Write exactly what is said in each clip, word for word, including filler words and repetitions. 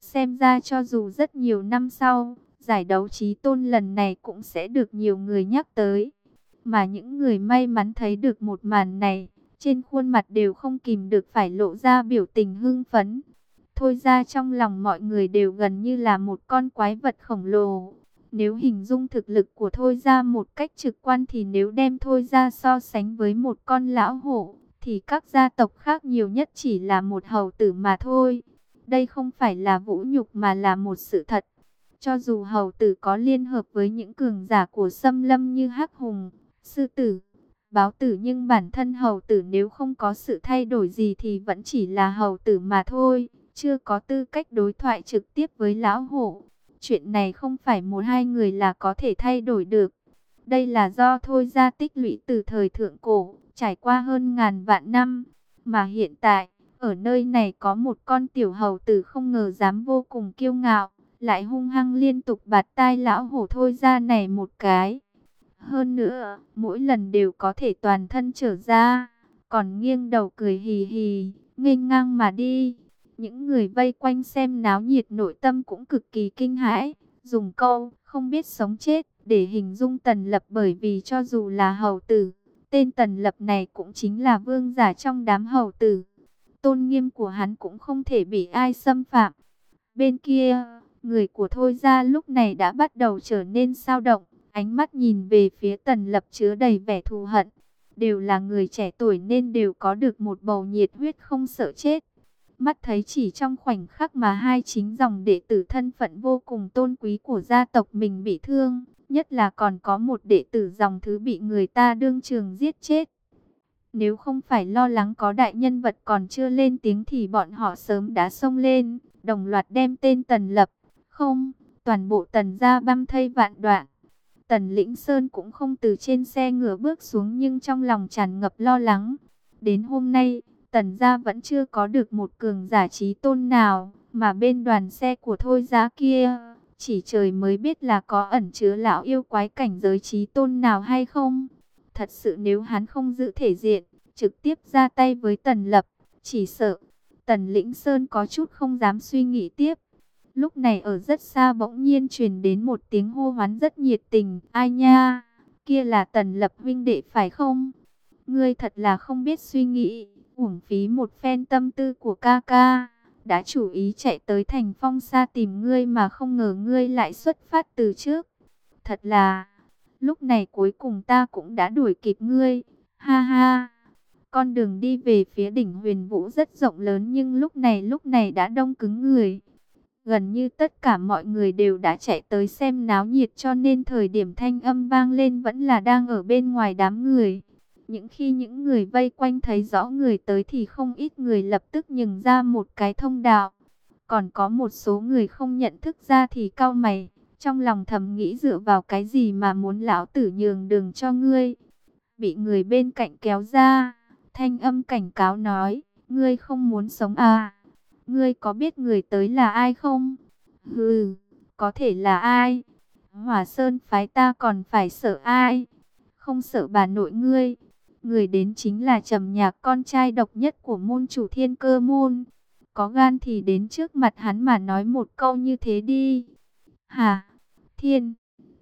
Xem ra cho dù rất nhiều năm sau, giải đấu chí tôn lần này cũng sẽ được nhiều người nhắc tới. Mà những người may mắn thấy được một màn này, trên khuôn mặt đều không kìm được phải lộ ra biểu tình hưng phấn. Thôi ra trong lòng mọi người đều gần như là một con quái vật khổng lồ. Nếu hình dung thực lực của Thôi ra một cách trực quan thì nếu đem Thôi ra so sánh với một con lão hổ, thì các gia tộc khác nhiều nhất chỉ là một hầu tử mà thôi. Đây không phải là vũ nhục mà là một sự thật. Cho dù hầu tử có liên hợp với những cường giả của xâm lâm như Hắc Hùng, Sư Tử, Báo Tử, nhưng bản thân hầu tử nếu không có sự thay đổi gì thì vẫn chỉ là hầu tử mà thôi, chưa có tư cách đối thoại trực tiếp với lão hổ. Chuyện này không phải một hai người là có thể thay đổi được. Đây là do Thôi ra tích lũy từ thời thượng cổ, trải qua hơn ngàn vạn năm. Mà hiện tại, ở nơi này có một con tiểu hầu tử không ngờ dám vô cùng kiêu ngạo, lại hung hăng liên tục bạt tai lão hổ Thôi ra này một cái. Hơn nữa, mỗi lần đều có thể toàn thân trở ra, còn nghiêng đầu cười hì hì, nghênh ngang mà đi. Những người vây quanh xem náo nhiệt nội tâm cũng cực kỳ kinh hãi, dùng câu không biết sống chết để hình dung Tần Lập, bởi vì cho dù là hầu tử, tên Tần Lập này cũng chính là vương giả trong đám hầu tử. Tôn nghiêm của hắn cũng không thể bị ai xâm phạm. Bên kia, người của Thôi ra lúc này đã bắt đầu trở nên xao động, ánh mắt nhìn về phía Tần Lập chứa đầy vẻ thù hận. Đều là người trẻ tuổi nên đều có được một bầu nhiệt huyết không sợ chết. Mắt thấy chỉ trong khoảnh khắc mà hai chính dòng đệ tử thân phận vô cùng tôn quý của gia tộc mình bị thương, nhất là còn có một đệ tử dòng thứ bị người ta đương trường giết chết. Nếu không phải lo lắng có đại nhân vật còn chưa lên tiếng thì bọn họ sớm đã xông lên, đồng loạt đem tên Tần Lập, không, toàn bộ Tần gia băm thây vạn đoạn. Tần Lĩnh Sơn cũng không từ trên xe ngựa bước xuống nhưng trong lòng tràn ngập lo lắng. Đến hôm nay, Tần gia vẫn chưa có được một cường giả chí tôn nào, mà bên đoàn xe của Thôi gia kia, chỉ trời mới biết là có ẩn chứa lão yêu quái cảnh giới chí tôn nào hay không. Thật sự nếu hắn không giữ thể diện, trực tiếp ra tay với Tần Lập, chỉ sợ Tần Lĩnh Sơn có chút không dám suy nghĩ tiếp. Lúc này ở rất xa bỗng nhiên truyền đến một tiếng hô hoán rất nhiệt tình. Ai nha, kia là Tần Lập huynh đệ phải không? Ngươi thật là không biết suy nghĩ, uổng phí một phen tâm tư của ca ca. Đã chủ ý chạy tới thành Phong Sa tìm ngươi mà không ngờ ngươi lại xuất phát từ trước. Thật là, lúc này cuối cùng ta cũng đã đuổi kịp ngươi, ha ha. Con đường đi về phía đỉnh Huyền Vũ rất rộng lớn nhưng lúc này lúc này đã đông cứng người. Gần như tất cả mọi người đều đã chạy tới xem náo nhiệt cho nên thời điểm thanh âm vang lên vẫn là đang ở bên ngoài đám người. Những khi những người vây quanh thấy rõ người tới thì không ít người lập tức nhường ra một cái thông đạo. Còn có một số người không nhận thức ra thì cau mày, trong lòng thầm nghĩ dựa vào cái gì mà muốn lão tử nhường đường cho ngươi. Bị người bên cạnh kéo ra, thanh âm cảnh cáo nói, ngươi không muốn sống à? Ngươi có biết người tới là ai không? Hừ, có thể là ai? Hỏa Sơn phái ta còn phải sợ ai? Không sợ bà nội ngươi. Người đến chính là Trầm Nhạc, con trai độc nhất của môn chủ Thiên Cơ môn. Có gan thì đến trước mặt hắn mà nói một câu như thế đi. Hả? Thiên?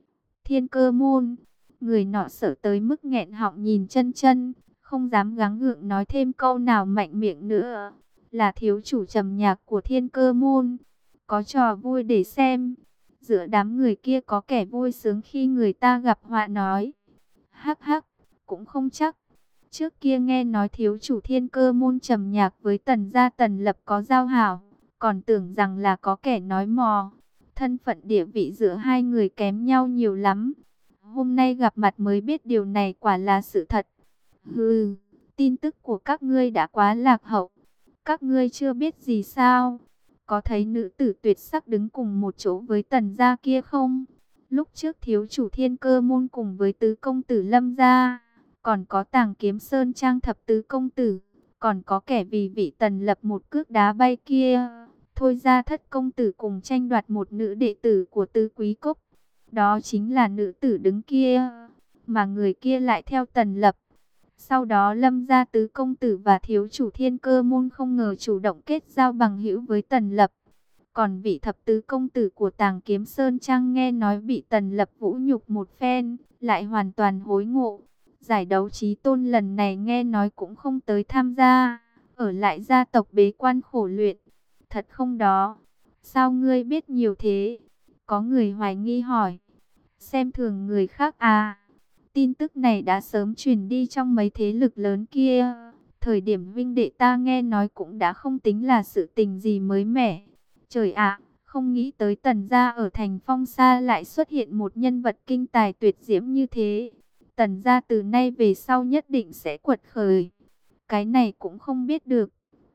Thiên Cơ môn? Người nọ sợ tới mức nghẹn họng nhìn chân chân, không dám gắng gượng nói thêm câu nào mạnh miệng nữa. Là thiếu chủ Trầm Nhạc của Thiên Cơ môn. Có trò vui để xem. Giữa đám người kia có kẻ vui sướng khi người ta gặp họa nói. Hắc hắc, cũng không chắc. Trước kia nghe nói thiếu chủ Thiên Cơ môn Trầm Nhạc với Tần gia Tần Lập có giao hảo, còn tưởng rằng là có kẻ nói mò. Thân phận địa vị giữa hai người kém nhau nhiều lắm. Hôm nay gặp mặt mới biết điều này quả là sự thật. Hừ, tin tức của các ngươi đã quá lạc hậu. Các ngươi chưa biết gì sao? Có thấy nữ tử tuyệt sắc đứng cùng một chỗ với Tần gia kia không? Lúc trước thiếu chủ Thiên Cơ môn cùng với tứ công tử Lâm gia, còn có Tàng Kiếm Sơn Trang thập tứ công tử, còn có kẻ vì vị Tần Lập một cước đá bay kia. Thôi ra thất công tử cùng tranh đoạt một nữ đệ tử của Tứ Quý Cốc. Đó chính là nữ tử đứng kia, mà người kia lại theo Tần Lập. Sau đó Lâm gia tứ công tử và thiếu chủ Thiên Cơ môn không ngờ chủ động kết giao bằng hữu với Tần Lập. Còn vị thập tứ công tử của Tàng Kiếm Sơn Trang nghe nói bị Tần Lập vũ nhục một phen, lại hoàn toàn hối ngộ. Giải đấu chí tôn lần này nghe nói cũng không tới tham gia, ở lại gia tộc bế quan khổ luyện. Thật không đó? Sao ngươi biết nhiều thế? Có người hoài nghi hỏi. Xem thường người khác à? Tin tức này đã sớm truyền đi trong mấy thế lực lớn kia. Thời điểm huynh đệ ta nghe nói cũng đã không tính là sự tình gì mới mẻ. Trời ạ, không nghĩ tới Tần gia ở thành Phong Sa lại xuất hiện một nhân vật kinh tài tuyệt diễm như thế. Tần gia từ nay về sau nhất định sẽ quật khởi. Cái này cũng không biết được.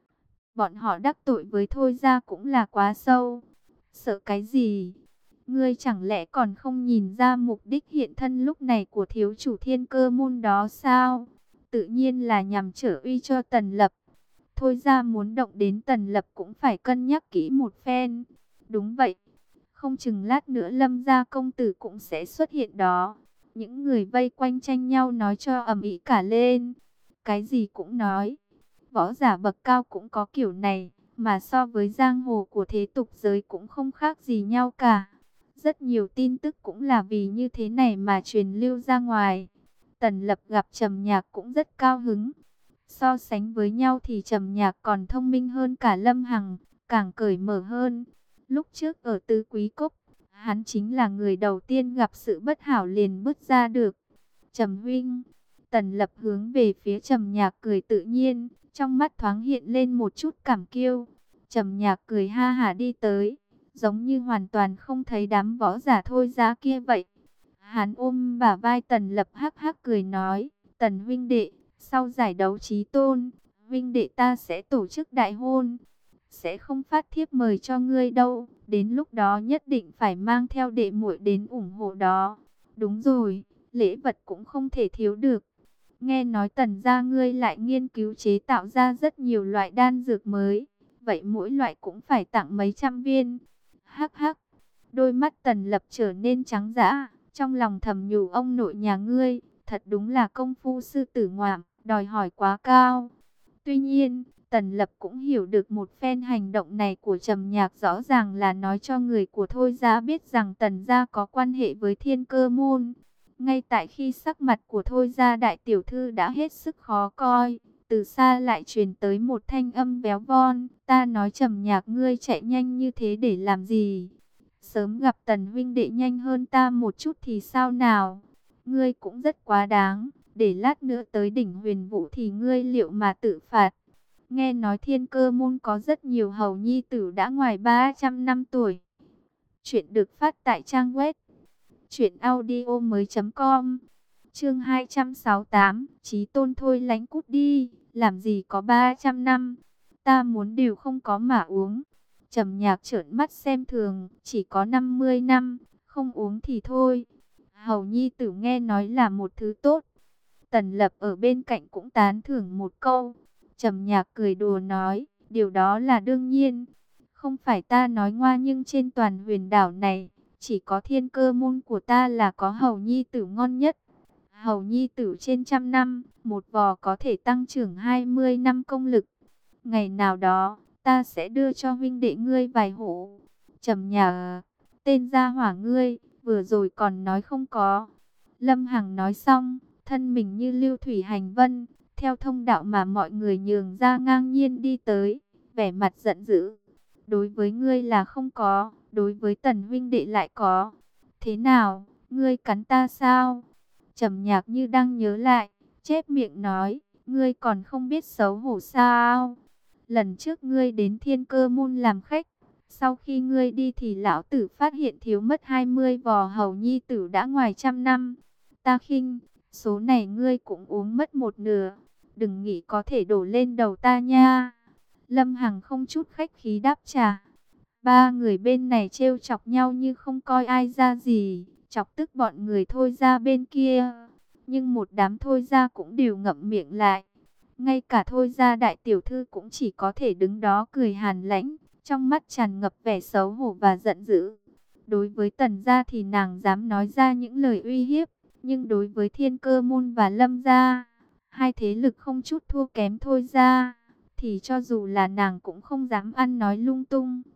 Bọn họ đắc tội với Thôi gia cũng là quá sâu. Sợ cái gì? Ngươi chẳng lẽ còn không nhìn ra mục đích hiện thân lúc này của thiếu chủ Thiên Cơ môn đó sao? Tự nhiên là nhằm trở uy cho Tần Lập. Thôi ra muốn động đến Tần Lập cũng phải cân nhắc kỹ một phen. Đúng vậy. Không chừng lát nữa Lâm gia công tử cũng sẽ xuất hiện đó. Những người vây quanh tranh nhau nói cho ầm ĩ cả lên. Cái gì cũng nói. Võ giả bậc cao cũng có kiểu này. Mà so với giang hồ của thế tục giới cũng không khác gì nhau cả. Rất nhiều tin tức cũng là vì như thế này mà truyền lưu ra ngoài. Tần Lập gặp Trầm Nhạc cũng rất cao hứng. So sánh với nhau thì Trầm Nhạc còn thông minh hơn cả Lâm Hằng, càng cởi mở hơn. Lúc trước ở Tứ Quý Cốc, hắn chính là người đầu tiên gặp sự bất hảo liền bước ra được. Trầm huynh, Tần Lập hướng về phía Trầm Nhạc cười tự nhiên, trong mắt thoáng hiện lên một chút cảm kiêu. Trầm Nhạc cười ha hả đi tới, giống như hoàn toàn không thấy đám võ giả Thôi gia kia vậy. Hắn ôm bả vai Tần Lập hắc hắc cười nói, Tần huynh đệ, sau giải đấu chí tôn, huynh đệ ta sẽ tổ chức đại hôn. Sẽ không phát thiếp mời cho ngươi đâu, đến lúc đó nhất định phải mang theo đệ muội đến ủng hộ đó. Đúng rồi, lễ vật cũng không thể thiếu được. Nghe nói Tần gia ngươi lại nghiên cứu chế tạo ra rất nhiều loại đan dược mới, vậy mỗi loại cũng phải tặng mấy trăm viên. Hắc hắc, đôi mắt Tần Lập trở nên trắng dã, trong lòng thầm nhủ ông nội nhà ngươi, thật đúng là công phu sư tử ngoạm, đòi hỏi quá cao. Tuy nhiên, Tần Lập cũng hiểu được một phen hành động này của Trầm Nhạc rõ ràng là nói cho người của Thôi gia biết rằng Tần gia có quan hệ với Thiên Cơ môn. Ngay tại khi sắc mặt của Thôi gia đại tiểu thư đã hết sức khó coi, từ xa lại truyền tới một thanh âm véo von, ta nói Trầm Nhạc ngươi chạy nhanh như thế để làm gì? Sớm gặp Tần huynh đệ nhanh hơn ta một chút thì sao nào? Ngươi cũng rất quá đáng, để lát nữa tới đỉnh Huyền Vũ thì ngươi liệu mà tự phạt. Nghe nói Thiên Cơ môn có rất nhiều hầu nhi tử đã ngoài ba trăm năm tuổi. Chuyện được phát tại trang web truyện audio mới chấm com. Chương hai trăm sáu mươi tám, Chí Tôn thôi lánh cút đi, làm gì có ba trăm năm, ta muốn đều không có mà uống. Trầm Nhạc trợn mắt xem thường, chỉ có năm mươi năm, không uống thì thôi. Hầu nhi tử nghe nói là một thứ tốt. Tần Lập ở bên cạnh cũng tán thưởng một câu. Trầm Nhạc cười đùa nói, điều đó là đương nhiên. Không phải ta nói ngoa nhưng trên toàn huyền đảo này, chỉ có Thiên Cơ môn của ta là có hầu nhi tử ngon nhất. Hầu nhi tử trên trăm năm, một vò có thể tăng trưởng hai mươi năm công lực. Ngày nào đó, ta sẽ đưa cho huynh đệ ngươi vài hũ. Trầm Nhạc, tên gia hỏa ngươi, vừa rồi còn nói không có. Lâm Hằng nói xong, thân mình như lưu thủy hành vân, theo thông đạo mà mọi người nhường ra ngang nhiên đi tới, vẻ mặt giận dữ. Đối với ngươi là không có, đối với Tần huynh đệ lại có. Thế nào, ngươi cắn ta sao? Trầm Nhạc như đang nhớ lại, chép miệng nói, ngươi còn không biết xấu hổ sao? Lần trước ngươi đến Thiên Cơ môn làm khách, sau khi ngươi đi thì lão tử phát hiện thiếu mất hai mươi vò hầu nhi tử đã ngoài trăm năm. Ta khinh, số này ngươi cũng uống mất một nửa, đừng nghĩ có thể đổ lên đầu ta nha. Lâm Hằng không chút khách khí đáp trả. Ba người bên này trêu chọc nhau như không coi ai ra gì, chọc tức bọn người Thôi gia bên kia. Nhưng một đám Thôi gia cũng đều ngậm miệng lại. Ngay cả Thôi gia đại tiểu thư cũng chỉ có thể đứng đó cười hàn lãnh, trong mắt tràn ngập vẻ xấu hổ và giận dữ. Đối với Tần gia thì nàng dám nói ra những lời uy hiếp, nhưng đối với Thiên Cơ môn và Lâm gia, hai thế lực không chút thua kém Thôi gia, thì cho dù là nàng cũng không dám ăn nói lung tung.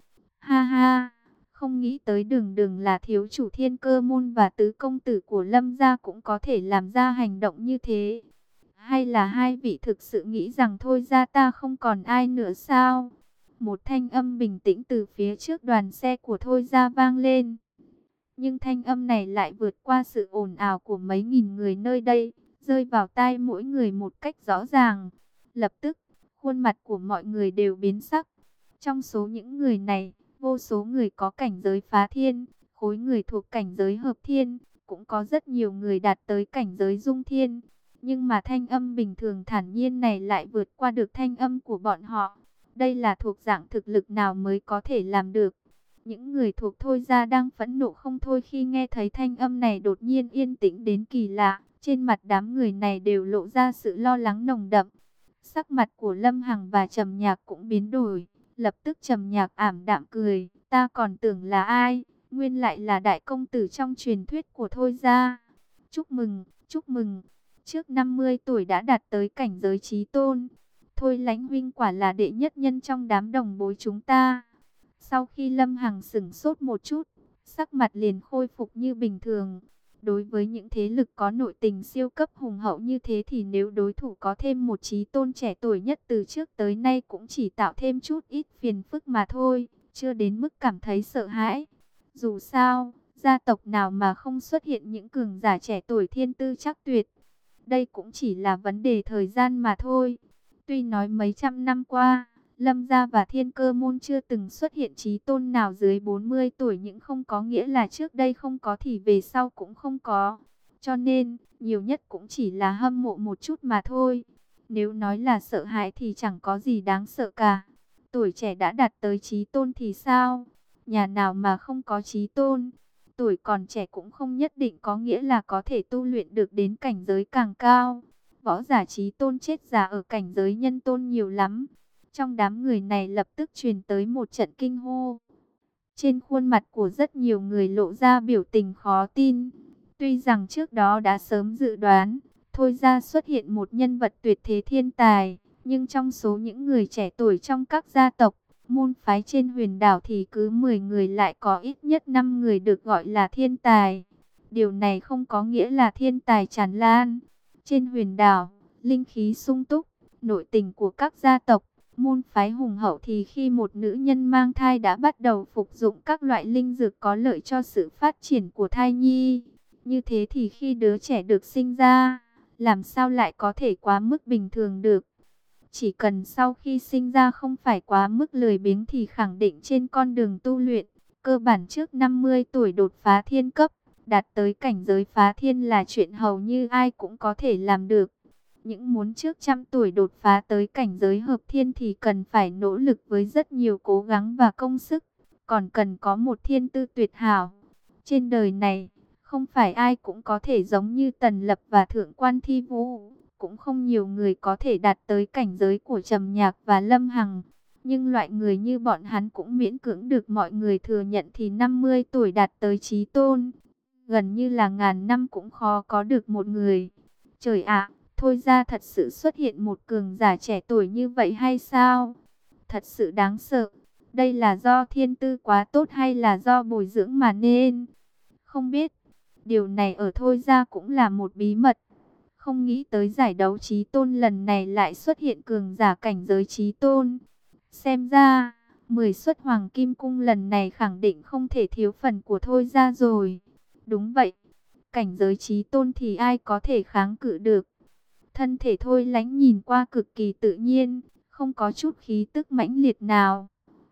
Ha ha, không nghĩ tới đường đường là thiếu chủ Thiên Cơ môn và tứ công tử của Lâm gia cũng có thể làm ra hành động như thế. Hay là hai vị thực sự nghĩ rằng thôi ra ta không còn ai nữa sao? Một thanh âm bình tĩnh từ phía trước đoàn xe của Thôi ra vang lên. Nhưng thanh âm này lại vượt qua sự ồn ào của mấy nghìn người nơi đây, rơi vào tai mỗi người một cách rõ ràng. Lập tức, khuôn mặt của mọi người đều biến sắc. Trong số những người này, vô số người có cảnh giới phá thiên, khối người thuộc cảnh giới hợp thiên, cũng có rất nhiều người đạt tới cảnh giới dung thiên. Nhưng mà thanh âm bình thường thản nhiên này lại vượt qua được thanh âm của bọn họ. Đây là thuộc dạng thực lực nào mới có thể làm được? Những người thuộc Thôi ra đang phẫn nộ không thôi khi nghe thấy thanh âm này đột nhiên yên tĩnh đến kỳ lạ. Trên mặt đám người này đều lộ ra sự lo lắng nồng đậm. Sắc mặt của Lâm Hằng và Trầm Nhạc cũng biến đổi. Lập tức Trầm Nhạc ảm đạm cười. Ta còn tưởng là ai? Nguyên lại là đại công tử trong truyền thuyết của Thôi ra. Chúc mừng, chúc mừng. Trước năm mươi tuổi đã đạt tới cảnh giới chí tôn. Thôi Lãnh huynh quả là đệ nhất nhân trong đám đồng bối chúng ta. Sau khi Lâm Hằng sửng sốt một chút, sắc mặt liền khôi phục như bình thường. Đối với những thế lực có nội tình siêu cấp hùng hậu như thế thì nếu đối thủ có thêm một chí tôn trẻ tuổi nhất từ trước tới nay cũng chỉ tạo thêm chút ít phiền phức mà thôi, chưa đến mức cảm thấy sợ hãi. Dù sao, gia tộc nào mà không xuất hiện những cường giả trẻ tuổi thiên tư chắc tuyệt. Đây cũng chỉ là vấn đề thời gian mà thôi. Tuy nói mấy trăm năm qua, Lâm gia và Thiên Cơ môn chưa từng xuất hiện chí tôn nào dưới bốn mươi tuổi, nhưng không có nghĩa là trước đây không có thì về sau cũng không có. Cho nên, nhiều nhất cũng chỉ là hâm mộ một chút mà thôi. Nếu nói là sợ hãi thì chẳng có gì đáng sợ cả. Tuổi trẻ đã đạt tới chí tôn thì sao? Nhà nào mà không có chí tôn? Tuổi còn trẻ cũng không nhất định có nghĩa là có thể tu luyện được đến cảnh giới càng cao. Võ giả chí tôn chết già ở cảnh giới nhân tôn nhiều lắm. Trong đám người này lập tức truyền tới một trận kinh hô. Trên khuôn mặt của rất nhiều người lộ ra biểu tình khó tin. Tuy rằng trước đó đã sớm dự đoán, Thôi ra xuất hiện một nhân vật tuyệt thế thiên tài. Nhưng trong số những người trẻ tuổi trong các gia tộc, môn phái trên huyền đảo thì cứ mười người lại có ít nhất năm người được gọi là thiên tài. Điều này không có nghĩa là thiên tài tràn lan. Trên huyền đảo, linh khí sung túc, nội tình của các gia tộc, môn phái hùng hậu thì khi một nữ nhân mang thai đã bắt đầu phục dụng các loại linh dược có lợi cho sự phát triển của thai nhi. Như thế thì khi đứa trẻ được sinh ra, làm sao lại có thể quá mức bình thường được? Chỉ cần sau khi sinh ra không phải quá mức lười biếng thì khẳng định trên con đường tu luyện, cơ bản trước năm mươi tuổi đột phá thiên cấp, đạt tới cảnh giới phá thiên là chuyện hầu như ai cũng có thể làm được. Những muốn trước trăm tuổi đột phá tới cảnh giới hợp thiên thì cần phải nỗ lực với rất nhiều cố gắng và công sức, còn cần có một thiên tư tuyệt hảo. Trên đời này, không phải ai cũng có thể giống như Tần Lập và Thượng quan Thi Vũ, cũng không nhiều người có thể đạt tới cảnh giới của Trầm Nhạc và Lâm Hằng. Nhưng loại người như bọn hắn cũng miễn cưỡng được mọi người thừa nhận thì năm mươi tuổi đạt tới chí tôn. Gần như là ngàn năm cũng khó có được một người. Trời ạ! Thôi ra thật sự xuất hiện một cường giả trẻ tuổi như vậy hay sao? Thật sự đáng sợ. Đây là do thiên tư quá tốt hay là do bồi dưỡng mà nên? Không biết. Điều này ở Thôi ra cũng là một bí mật. Không nghĩ tới giải đấu chí tôn lần này lại xuất hiện cường giả cảnh giới chí tôn. Xem ra, mười suất hoàng kim cung lần này khẳng định không thể thiếu phần của Thôi ra rồi. Đúng vậy. Cảnh giới chí tôn thì ai có thể kháng cự được? Thân thể Thôi Lãnh nhìn qua cực kỳ tự nhiên, không có chút khí tức mãnh liệt nào.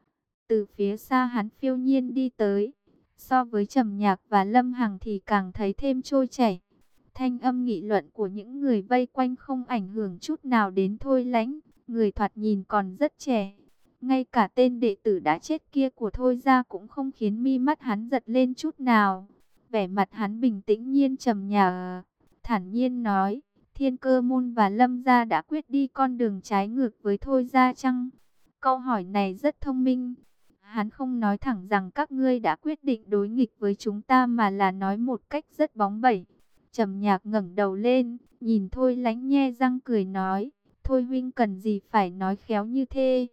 Từ phía xa hắn phiêu nhiên đi tới, so với Trầm Nhạc và Lâm Hằng thì càng thấy thêm trôi chảy. Thanh âm nghị luận của những người vây quanh không ảnh hưởng chút nào đến Thôi Lãnh, người thoạt nhìn còn rất trẻ. Ngay cả tên đệ tử đã chết kia của Thôi ra cũng không khiến mi mắt hắn giật lên chút nào. Vẻ mặt hắn bình tĩnh nhiên trầm nhạc, thản nhiên nói. Thiên Cơ môn và Lâm gia đã quyết đi con đường trái ngược với Thôi gia chăng? Câu hỏi này rất thông minh. Hắn không nói thẳng rằng các ngươi đã quyết định đối nghịch với chúng ta mà là nói một cách rất bóng bẩy. Trầm Nhạc ngẩng đầu lên, nhìn Thôi Lãnh nhe răng cười nói, Thôi huynh cần gì phải nói khéo như thế?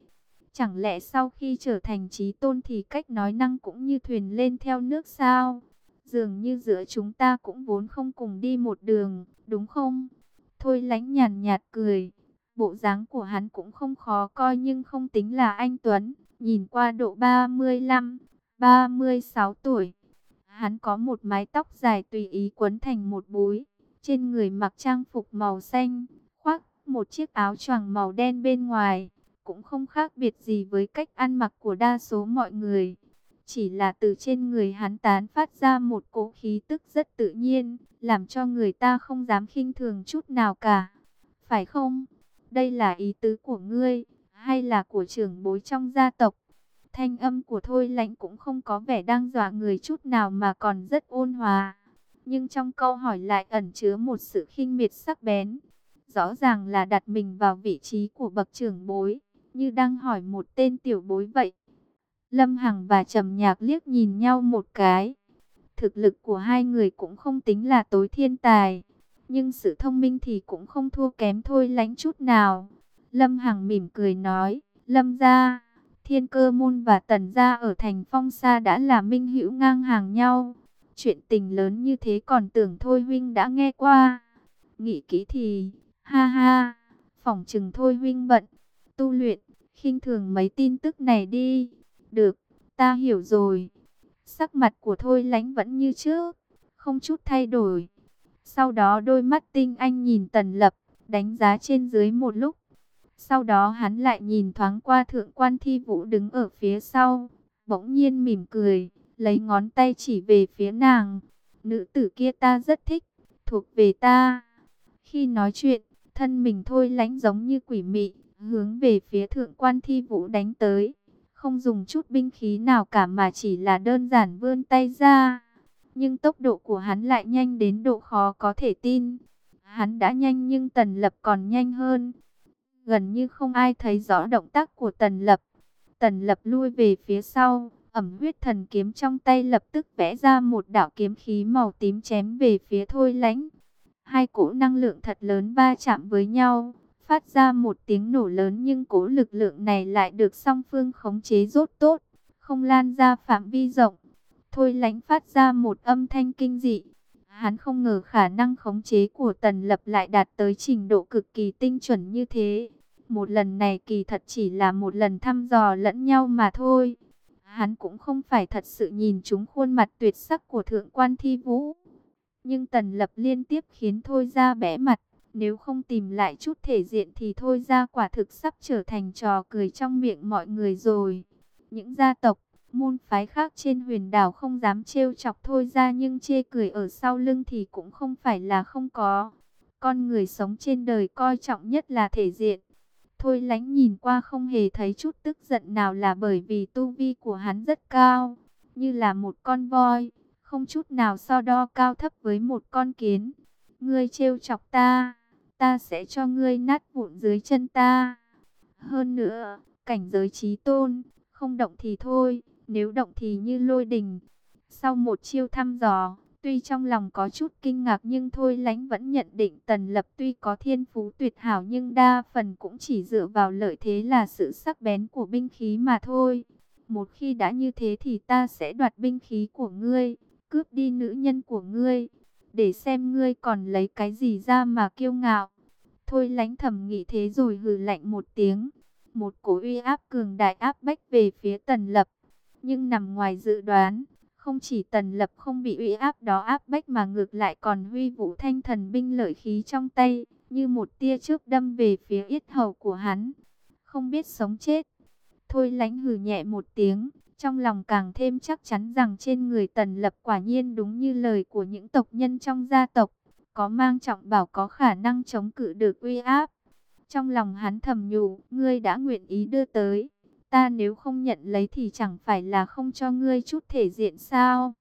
Chẳng lẽ sau khi trở thành chí tôn thì cách nói năng cũng như thuyền lên theo nước sao? Dường như giữa chúng ta cũng vốn không cùng đi một đường, đúng không? Thôi Lánh nhàn nhạt cười. Bộ dáng của hắn cũng không khó coi nhưng không tính là anh tuấn. Nhìn qua độ ba mươi lăm, ba mươi sáu tuổi. Hắn có một mái tóc dài tùy ý quấn thành một búi. Trên người mặc trang phục màu xanh, khoác một chiếc áo choàng màu đen bên ngoài. Cũng không khác biệt gì với cách ăn mặc của đa số mọi người. Chỉ là từ trên người hắn tán phát ra một cỗ khí tức rất tự nhiên, làm cho người ta không dám khinh thường chút nào cả. Phải không? Đây là ý tứ của ngươi, hay là của trưởng bối trong gia tộc? Thanh âm của Thôi Lãnh cũng không có vẻ đang dọa người chút nào mà còn rất ôn hòa. Nhưng trong câu hỏi lại ẩn chứa một sự khinh miệt sắc bén. Rõ ràng là đặt mình vào vị trí của bậc trưởng bối, như đang hỏi một tên tiểu bối vậy. Lâm Hằng và Trầm Nhạc liếc nhìn nhau một cái. Thực lực của hai người cũng không tính là tối thiên tài, nhưng sự thông minh thì cũng không thua kém Thôi Lãnh chút nào. Lâm Hằng mỉm cười nói, Lâm gia, Thiên Cơ môn và Tần gia ở thành Phong Sa đã là minh hữu ngang hàng nhau. Chuyện tình lớn như thế còn tưởng Thôi huynh đã nghe qua. Nghĩ kỹ thì, ha ha, phỏng chừng Thôi huynh bận tu luyện, khinh thường mấy tin tức này đi. Được, ta hiểu rồi. Sắc mặt của Thôi Lãnh vẫn như trước, không chút thay đổi. Sau đó đôi mắt tinh anh nhìn Tần Lập, đánh giá trên dưới một lúc. Sau đó hắn lại nhìn thoáng qua Thượng quan Thi Vũ đứng ở phía sau, bỗng nhiên mỉm cười, lấy ngón tay chỉ về phía nàng. Nữ tử kia ta rất thích, thuộc về ta. Khi nói chuyện, thân mình Thôi Lãnh giống như quỷ mị, hướng về phía Thượng quan Thi Vũ đánh tới. Không dùng chút binh khí nào cả mà chỉ là đơn giản vươn tay ra. Nhưng tốc độ của hắn lại nhanh đến độ khó có thể tin. Hắn đã nhanh nhưng Tần Lập còn nhanh hơn. Gần như không ai thấy rõ động tác của Tần Lập. Tần Lập lui về phía sau, ẩm huyết thần kiếm trong tay lập tức vẽ ra một đạo kiếm khí màu tím chém về phía Thôi Lãnh. Hai cỗ năng lượng thật lớn va chạm với nhau, phát ra một tiếng nổ lớn, nhưng cỗ lực lượng này lại được song phương khống chế rất tốt, không lan ra phạm vi rộng. Thôi Lãnh phát ra một âm thanh kinh dị. Hắn không ngờ khả năng khống chế của Tần Lập lại đạt tới trình độ cực kỳ tinh chuẩn như thế. Một lần này kỳ thật chỉ là một lần thăm dò lẫn nhau mà thôi. Hắn cũng không phải thật sự nhìn trúng khuôn mặt tuyệt sắc của Thượng quan Thi Vũ. Nhưng Tần Lập liên tiếp khiến Thôi Gia bẽ mặt. Nếu không tìm lại chút thể diện thì Thôi Gia quả thực sắp trở thành trò cười trong miệng mọi người rồi. Những gia tộc, môn phái khác trên huyền đảo không dám trêu chọc Thôi Gia, nhưng chê cười ở sau lưng thì cũng không phải là không có. Con người sống trên đời coi trọng nhất là thể diện. Thôi Lãnh nhìn qua không hề thấy chút tức giận nào, là bởi vì tu vi của hắn rất cao, như là một con voi, không chút nào so đo cao thấp với một con kiến. Ngươi trêu chọc ta, ta sẽ cho ngươi nát vụn dưới chân ta. Hơn nữa, cảnh giới chí tôn, không động thì thôi, nếu động thì như lôi đình. Sau một chiêu thăm dò, tuy trong lòng có chút kinh ngạc nhưng Thôi Lãnh vẫn nhận định Tần Lập tuy có thiên phú tuyệt hảo nhưng đa phần cũng chỉ dựa vào lợi thế là sự sắc bén của binh khí mà thôi. Một khi đã như thế thì ta sẽ đoạt binh khí của ngươi, cướp đi nữ nhân của ngươi, để xem ngươi còn lấy cái gì ra mà kiêu ngạo. Thôi Lãnh thầm nghĩ thế rồi hừ lạnh một tiếng. Một cỗ uy áp cường đại áp bách về phía Tần Lập. Nhưng nằm ngoài dự đoán, không chỉ Tần Lập không bị uy áp đó áp bách mà ngược lại còn huy vũ thanh thần binh lợi khí trong tay, như một tia chớp đâm về phía yết hầu của hắn. Không biết sống chết. Thôi Lãnh hừ nhẹ một tiếng, trong lòng càng thêm chắc chắn rằng trên người Tần Lập quả nhiên đúng như lời của những tộc nhân trong gia tộc, có mang trọng bảo, có khả năng chống cự được uy áp. Trong lòng hắn thầm nhủ, ngươi đã nguyện ý đưa tới, ta nếu không nhận lấy thì chẳng phải là không cho ngươi chút thể diện sao?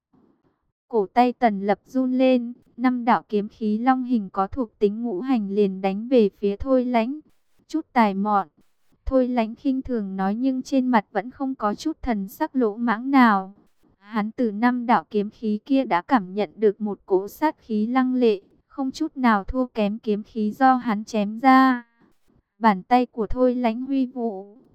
Cổ tay Tần Lập run lên, năm đạo kiếm khí long hình có thuộc tính ngũ hành liền đánh về phía Thôi Lãnh. Chút tài mọn, Thôi Lãnh khinh thường nói, nhưng trên mặt vẫn không có chút thần sắc lỗ mãng nào. Hắn từ năm đạo kiếm khí kia đã cảm nhận được một cỗ sát khí lăng lệ, không chút nào thua kém kiếm khí do hắn chém ra. Bàn tay của Thôi Lãnh huy vũ,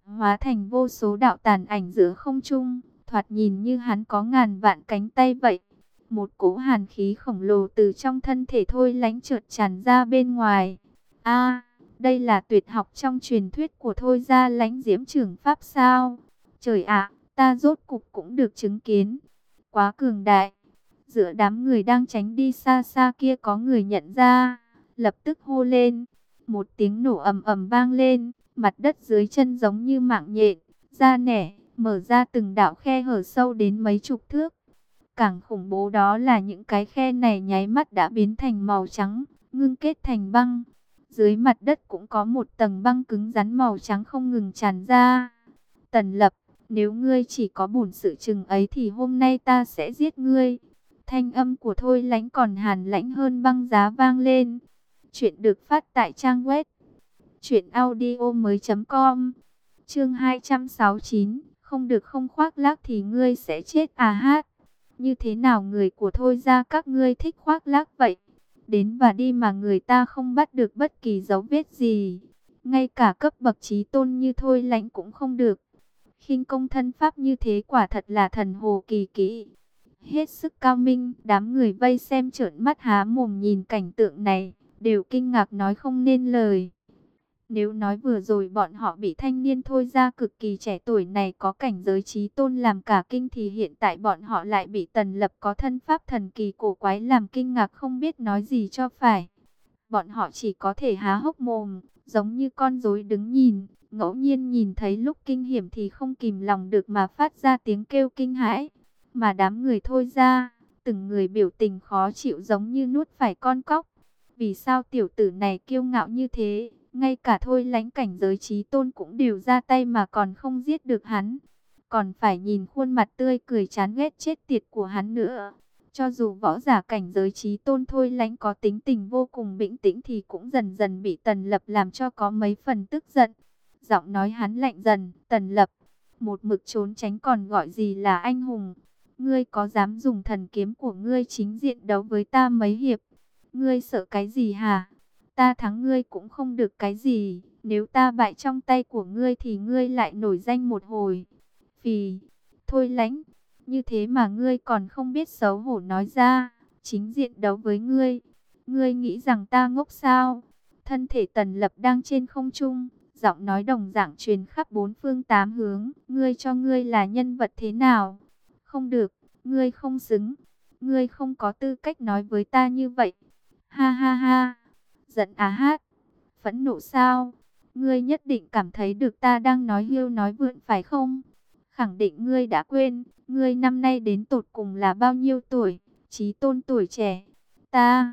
hóa thành vô số đạo tàn ảnh giữa không trung, thoạt nhìn như hắn có ngàn vạn cánh tay vậy. Một cỗ hàn khí khổng lồ từ trong thân thể Thôi Lánh chợt tràn ra bên ngoài. A, đây là tuyệt học trong truyền thuyết của Thôi gia Lãnh Diễm Trưởng Pháp sao? Trời ạ, ta rốt cục cũng được chứng kiến. Quá cường đại. Giữa đám người đang tránh đi xa xa kia có người nhận ra, lập tức hô lên. Một tiếng nổ ầm ầm vang lên, mặt đất dưới chân giống như mạng nhện, da nẻ, mở ra từng đạo khe hở sâu đến mấy chục thước. Càng khủng bố đó là những cái khe này nháy mắt đã biến thành màu trắng, ngưng kết thành băng. Dưới mặt đất cũng có một tầng băng cứng rắn màu trắng không ngừng tràn ra. Tần Lập, nếu ngươi chỉ có bổn sự chừng ấy thì hôm nay ta sẽ giết ngươi. Thanh âm của Thôi Lánh còn hàn lãnh hơn băng giá vang lên. Chuyện được phát tại trang web truyện audio mới chấm com. Chương hai trăm sáu mươi chín, không được không khoác lác thì ngươi sẽ chết à hát. Như thế nào người của Thôi gia các ngươi thích khoác lác vậy? Đến và đi mà người ta không bắt được bất kỳ dấu vết gì. Ngay cả cấp bậc chí tôn như Thôi Lánh cũng không được. Khinh công thân pháp như thế quả thật là thần hồ kỳ kỹ. Hết sức cao minh, đám người vây xem trợn mắt há mồm nhìn cảnh tượng này, đều kinh ngạc nói không nên lời. Nếu nói vừa rồi bọn họ bị thanh niên Thôi gia cực kỳ trẻ tuổi này có cảnh giới chí tôn làm cả kinh thì hiện tại bọn họ lại bị Tần Lập có thân pháp thần kỳ cổ quái làm kinh ngạc không biết nói gì cho phải. Bọn họ chỉ có thể há hốc mồm, giống như con rối đứng nhìn, ngẫu nhiên nhìn thấy lúc kinh hiểm thì không kìm lòng được mà phát ra tiếng kêu kinh hãi. Mà đám người Thôi gia, từng người biểu tình khó chịu giống như nuốt phải con cóc. Vì sao tiểu tử này kiêu ngạo như thế? Ngay cả Thôi Lánh cảnh giới chí tôn cũng đều ra tay mà còn không giết được hắn. Còn phải nhìn khuôn mặt tươi cười chán ghét chết tiệt của hắn nữa. Cho dù võ giả cảnh giới chí tôn Thôi Lánh có tính tình vô cùng bình tĩnh thì cũng dần dần bị Tần Lập làm cho có mấy phần tức giận. Giọng nói hắn lạnh dần, Tần Lập, một mực trốn tránh còn gọi gì là anh hùng. Ngươi có dám dùng thần kiếm của ngươi chính diện đấu với ta mấy hiệp? Ngươi sợ cái gì hả? Ta thắng ngươi cũng không được cái gì. Nếu ta bại trong tay của ngươi thì ngươi lại nổi danh một hồi. Phì, Thôi Lánh, như thế mà ngươi còn không biết xấu hổ nói ra. Chính diện đấu với ngươi. Ngươi nghĩ rằng ta ngốc sao? Thân thể Tần Lập đang trên không trung. Giọng nói đồng dạng truyền khắp bốn phương tám hướng. Ngươi cho ngươi là nhân vật thế nào? Không được, ngươi không xứng. Ngươi không có tư cách nói với ta như vậy. Ha ha ha. Giận à hát. Phẫn nộ sao? Ngươi nhất định cảm thấy được ta đang nói hiêu nói vượn phải không? Khẳng định ngươi đã quên. Ngươi năm nay đến tột cùng là bao nhiêu tuổi? Chí tôn tuổi trẻ. Ta.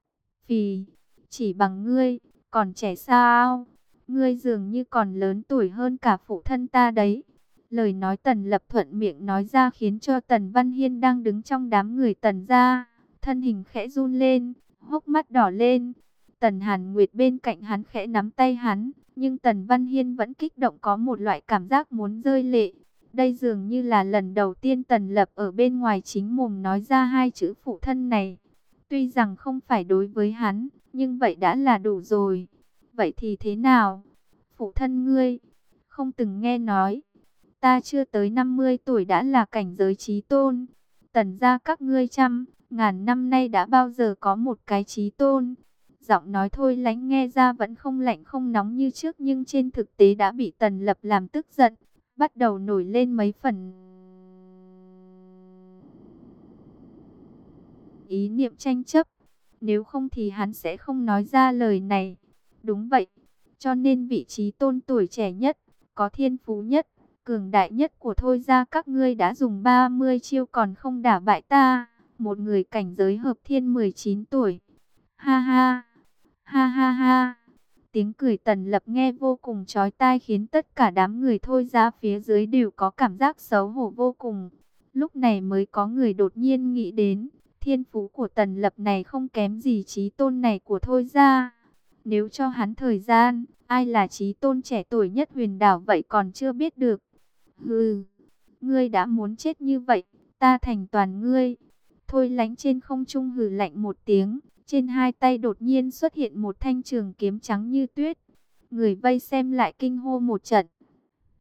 Phì. Chỉ bằng ngươi. Còn trẻ sao? Ngươi dường như còn lớn tuổi hơn cả phụ thân ta đấy. Lời nói Tần Lập thuận miệng nói ra khiến cho Tần Văn Hiên đang đứng trong đám người Tần gia, thân hình khẽ run lên, hốc mắt đỏ lên. Tần Hàn Nguyệt bên cạnh hắn khẽ nắm tay hắn, nhưng Tần Văn Hiên vẫn kích động có một loại cảm giác muốn rơi lệ. Đây dường như là lần đầu tiên Tần Lập ở bên ngoài chính mồm nói ra hai chữ phụ thân này. Tuy rằng không phải đối với hắn, nhưng vậy đã là đủ rồi. Vậy thì thế nào? Phụ thân ngươi, không từng nghe nói. Ta chưa tới năm mươi tuổi đã là cảnh giới chí tôn. Tần gia các ngươi trăm, ngàn năm nay đã bao giờ có một cái chí tôn. Giọng nói Thôi Lánh nghe ra vẫn không lạnh không nóng như trước, nhưng trên thực tế đã bị Tần Lập làm tức giận, bắt đầu nổi lên mấy phần ý niệm tranh chấp. Nếu không thì hắn sẽ không nói ra lời này. Đúng vậy, cho nên vị trí tôn tuổi trẻ nhất, có thiên phú nhất, cường đại nhất của Thôi gia các ngươi đã dùng ba mươi chiêu còn không đả bại ta, một người cảnh giới hợp thiên mười chín tuổi. Ha ha, ha ha ha. Tiếng cười Tần Lập nghe vô cùng chói tai khiến tất cả đám người Thôi gia phía dưới đều có cảm giác xấu hổ vô cùng. Lúc này mới có người đột nhiên nghĩ đến, thiên phú của Tần Lập này không kém gì chí tôn này của Thôi gia. Nếu cho hắn thời gian, ai là chí tôn trẻ tuổi nhất huyền đảo vậy còn chưa biết được. Hừ, ngươi đã muốn chết như vậy, ta thành toàn ngươi. Thôi Lánh trên không trung hừ lạnh một tiếng, trên hai tay đột nhiên xuất hiện một thanh trường kiếm trắng như tuyết. Người vây xem lại kinh hô một trận.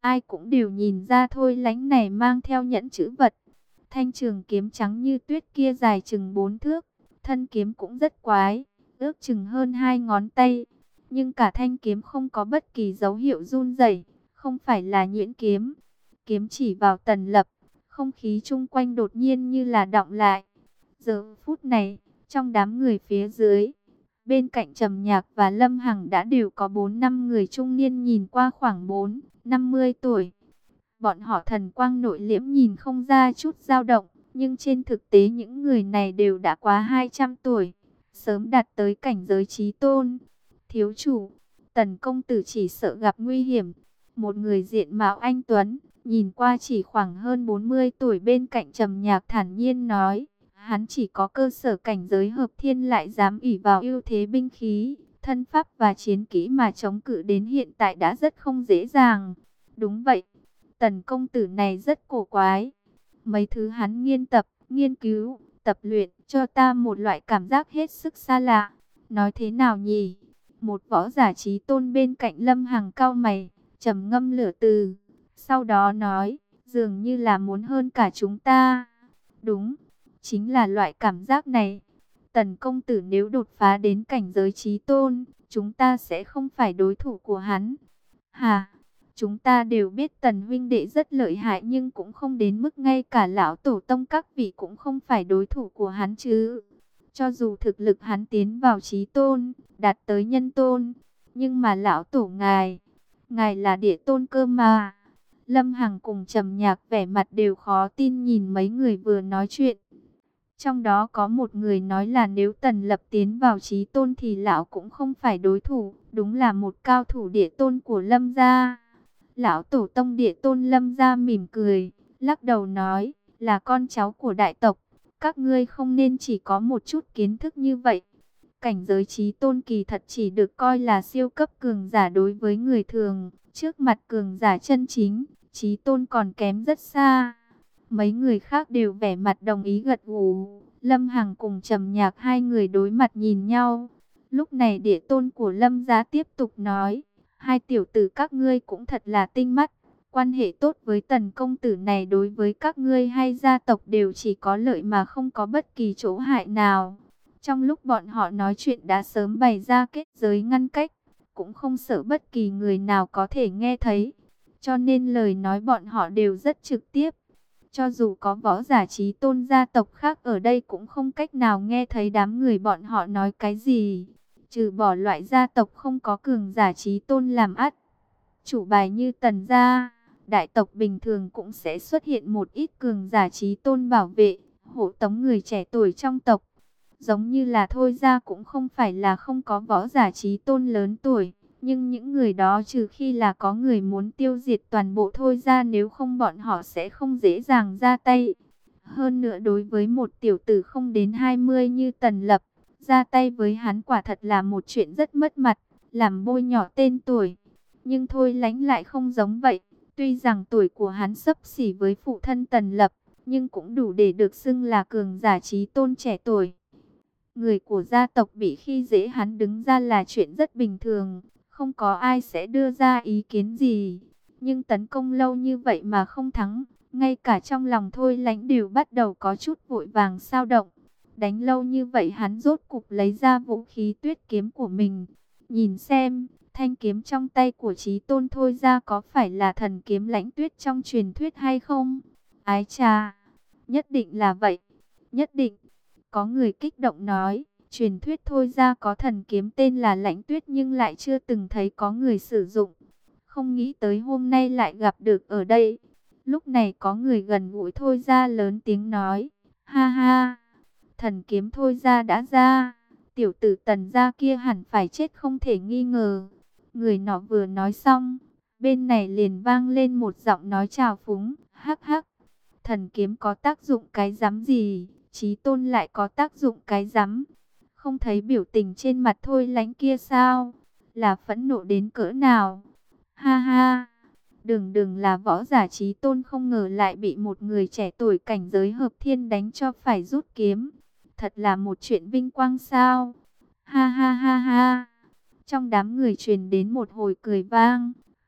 Ai cũng đều nhìn ra Thôi Lánh này mang theo nhẫn chữ vật. Thanh trường kiếm trắng như tuyết kia dài chừng bốn thước, thân kiếm cũng rất quái, ước chừng hơn hai ngón tay. Nhưng cả thanh kiếm không có bất kỳ dấu hiệu run rẩy, không phải là nhuyễn kiếm. Kiếm chỉ vào Tần Lập, không khí chung quanh đột nhiên như là đọng lại. Giờ phút này, trong đám người phía dưới, bên cạnh Trầm Nhạc và Lâm Hằng đã đều có bốn năm người trung niên nhìn qua khoảng bốn, năm mươi tuổi. Bọn họ thần quang nội liễm nhìn không ra chút dao động, nhưng trên thực tế những người này đều đã quá hai trăm tuổi, sớm đạt tới cảnh giới chí tôn. Thiếu chủ, Tần công tử chỉ sợ gặp nguy hiểm. Một người diện mạo anh tuấn, nhìn qua chỉ khoảng hơn bốn mươi tuổi bên cạnh Trầm Nhạc thản nhiên nói, hắn chỉ có cơ sở cảnh giới hợp thiên lại dám ỷ vào ưu thế binh khí, thân pháp và chiến kỹ mà chống cự đến hiện tại đã rất không dễ dàng. Đúng vậy, Tần công tử này rất cổ quái. Mấy thứ hắn nghiên tập, nghiên cứu, tập luyện cho ta một loại cảm giác hết sức xa lạ. Nói thế nào nhỉ? Một võ giả chí tôn bên cạnh Lâm Hằng cau mày, trầm ngâm lửa từ. Sau đó nói, dường như là muốn hơn cả chúng ta. Đúng, chính là loại cảm giác này. Tần công tử nếu đột phá đến cảnh giới chí tôn, chúng ta sẽ không phải đối thủ của hắn. Hà, chúng ta đều biết Tần huynh đệ rất lợi hại nhưng cũng không đến mức ngay cả lão tổ tông các vị cũng không phải đối thủ của hắn chứ. Cho dù thực lực hắn tiến vào chí tôn, đạt tới nhân tôn, nhưng mà lão tổ ngài, ngài là địa tôn cơ mà. Lâm Hằng cùng Trầm Nhạc vẻ mặt đều khó tin nhìn mấy người vừa nói chuyện. Trong đó có một người nói là nếu Tần Lập tiến vào chí tôn thì lão cũng không phải đối thủ, đúng là một cao thủ địa tôn của Lâm gia. Lão tổ tông địa tôn Lâm gia mỉm cười, lắc đầu nói, là con cháu của đại tộc, các ngươi không nên chỉ có một chút kiến thức như vậy. Cảnh giới chí tôn kỳ thật chỉ được coi là siêu cấp cường giả đối với người thường, trước mặt cường giả chân chính, chí tôn còn kém rất xa. Mấy người khác đều vẻ mặt đồng ý gật gù. Lâm Hằng cùng Trầm Nhạc hai người đối mặt nhìn nhau. Lúc này địa tôn của Lâm gia tiếp tục nói, hai tiểu tử các ngươi cũng thật là tinh mắt. Quan hệ tốt với Tần công tử này đối với các ngươi hay gia tộc đều chỉ có lợi mà không có bất kỳ chỗ hại nào. Trong lúc bọn họ nói chuyện đã sớm bày ra kết giới ngăn cách, cũng không sợ bất kỳ người nào có thể nghe thấy. Cho nên lời nói bọn họ đều rất trực tiếp. Cho dù có võ giả chí tôn gia tộc khác ở đây cũng không cách nào nghe thấy đám người bọn họ nói cái gì. Trừ bỏ loại gia tộc không có cường giả chí tôn làm ắt chủ bài như Tần gia, đại tộc bình thường cũng sẽ xuất hiện một ít cường giả chí tôn bảo vệ, hộ tống người trẻ tuổi trong tộc. Giống như là Thôi gia cũng không phải là không có võ giả chí tôn lớn tuổi. Nhưng những người đó trừ khi là có người muốn tiêu diệt toàn bộ Thôi gia, nếu không bọn họ sẽ không dễ dàng ra tay. Hơn nữa đối với một tiểu tử không đến hai mươi như Tần Lập, ra tay với hắn quả thật là một chuyện rất mất mặt, làm bôi nhọ tên tuổi. Nhưng Thôi Lánh lại không giống vậy, tuy rằng tuổi của hắn xấp xỉ với phụ thân Tần Lập, nhưng cũng đủ để được xưng là cường giả chí tôn trẻ tuổi. Người của gia tộc bị khi dễ hắn đứng ra là chuyện rất bình thường, không có ai sẽ đưa ra ý kiến gì. Nhưng tấn công lâu như vậy mà không thắng, ngay cả trong lòng Thôi Lánh đều bắt đầu có chút vội vàng xao động. Đánh lâu như vậy hắn rốt cục lấy ra vũ khí tuyết kiếm của mình. Nhìn xem, thanh kiếm trong tay của Chí Tôn Thôi ra có phải là thần kiếm Lãnh Tuyết trong truyền thuyết hay không? Ái chà, nhất định là vậy, nhất định. Có người kích động nói, truyền thuyết Thôi ra có thần kiếm tên là Lãnh Tuyết nhưng lại chưa từng thấy có người sử dụng. Không nghĩ tới hôm nay lại gặp được ở đây. Lúc này có người gần gũi Thôi ra lớn tiếng nói, ha ha, thần kiếm Thôi ra đã ra, tiểu tử Tần gia kia hẳn phải chết không thể nghi ngờ. Người nọ vừa nói xong, bên này liền vang lên một giọng nói trào phúng, hắc hắc, thần kiếm có tác dụng cái rắm gì, Chí Tôn lại có tác dụng cái rắm. Không thấy biểu tình trên mặt Thôi Lánh kia sao, là phẫn nộ đến cỡ nào. Ha ha, đừng đừng là võ giả Chí Tôn không ngờ lại bị một người trẻ tuổi cảnh giới hợp thiên đánh cho phải rút kiếm. Thật là một chuyện vinh quang sao. Ha ha ha ha. Trong đám người truyền đến một hồi cười vang.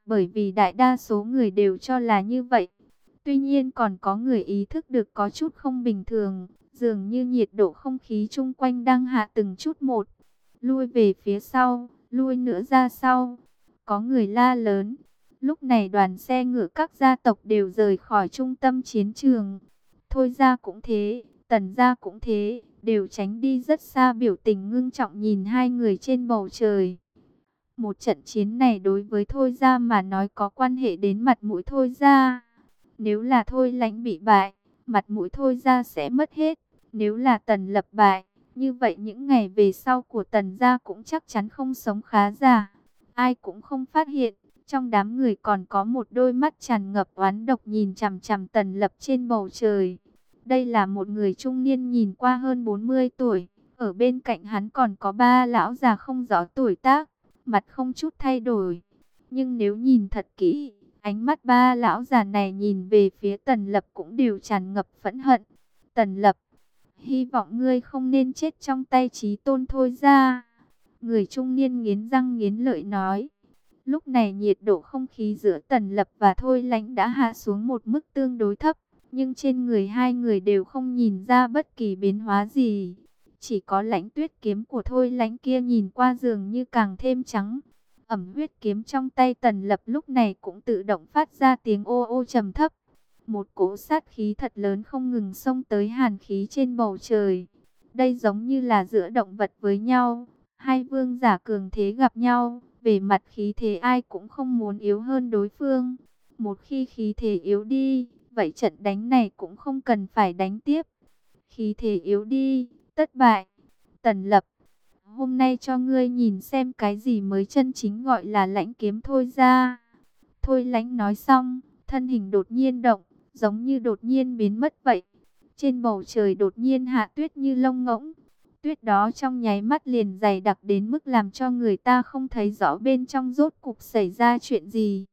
bởi vì đại đa số người đều cho là như vậy. Tuy nhiên còn có người ý thức được có chút không bình thường, dường như nhiệt độ không khí chung quanh đang hạ từng chút một. Lui về phía sau, lui nữa ra sau. Có người la lớn. Lúc này đoàn xe ngựa các gia tộc đều rời khỏi trung tâm chiến trường. Thôi ra cũng thế, Tần gia cũng thế, đều tránh đi rất xa, biểu tình ngưng trọng nhìn hai người trên bầu trời. Một trận chiến này đối với Thôi gia mà nói có quan hệ đến mặt mũi Thôi gia. Nếu là Thôi Lãnh bị bại, mặt mũi Thôi gia sẽ mất hết. Nếu là Tần Lập bại, như vậy những ngày về sau của Tần gia cũng chắc chắn không sống khá giả. Ai cũng không phát hiện, trong đám người còn có một đôi mắt tràn ngập oán độc nhìn chằm chằm Tần Lập trên bầu trời. Đây là một người trung niên nhìn qua hơn bốn mươi tuổi, ở bên cạnh hắn còn có ba lão già không rõ tuổi tác, mặt không chút thay đổi. Nhưng nếu nhìn thật kỹ, ánh mắt ba lão già này nhìn về phía Tần Lập cũng đều tràn ngập phẫn hận. Tần Lập, hy vọng ngươi không nên chết trong tay Chí Tôn Thôi ra. Người trung niên nghiến răng nghiến lợi nói. Lúc này nhiệt độ không khí giữa Tần Lập và Thôi Lãnh đã hạ xuống một mức tương đối thấp. Nhưng trên người hai người đều không nhìn ra bất kỳ biến hóa gì. Chỉ có Lãnh Tuyết kiếm của Thôi Lãnh kia nhìn qua dường như càng thêm trắng. Ẩm huyết kiếm trong tay Tần Lập lúc này cũng tự động phát ra tiếng ô ô trầm thấp. Một cỗ sát khí thật lớn không ngừng xông tới, hàn khí trên bầu trời. Đây giống như là giữa động vật với nhau. Hai vương giả cường thế gặp nhau, về mặt khí thế ai cũng không muốn yếu hơn đối phương. Một khi khí thế yếu đi, vậy trận đánh này cũng không cần phải đánh tiếp. Khí thế yếu đi, tất bại. Tần Lập, hôm nay cho ngươi nhìn xem cái gì mới chân chính gọi là lãnh kiếm Thôi ra. Thôi Lãnh nói xong, thân hình đột nhiên động, giống như đột nhiên biến mất vậy. Trên bầu trời đột nhiên hạ tuyết như lông ngỗng. Tuyết đó trong nháy mắt liền dày đặc đến mức làm cho người ta không thấy rõ bên trong rốt cục xảy ra chuyện gì.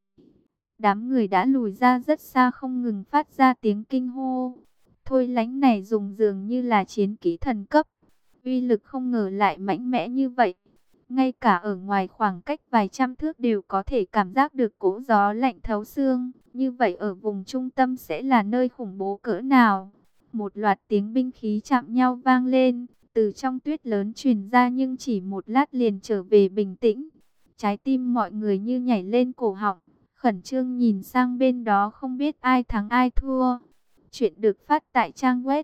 Đám người đã lùi ra rất xa không ngừng phát ra tiếng kinh hô. Thôi Lãnh này dùng dường như là chiến kỹ thần cấp. Uy lực không ngờ lại mạnh mẽ như vậy. Ngay cả ở ngoài khoảng cách vài trăm thước đều có thể cảm giác được cỗ gió lạnh thấu xương. Như vậy ở vùng trung tâm sẽ là nơi khủng bố cỡ nào? Một loạt tiếng binh khí chạm nhau vang lên. Từ trong tuyết lớn truyền ra nhưng chỉ một lát liền trở về bình tĩnh. Trái tim mọi người như nhảy lên cổ họng. Khẩn trương nhìn sang bên đó không biết ai thắng ai thua. Chuyện được phát tại trang web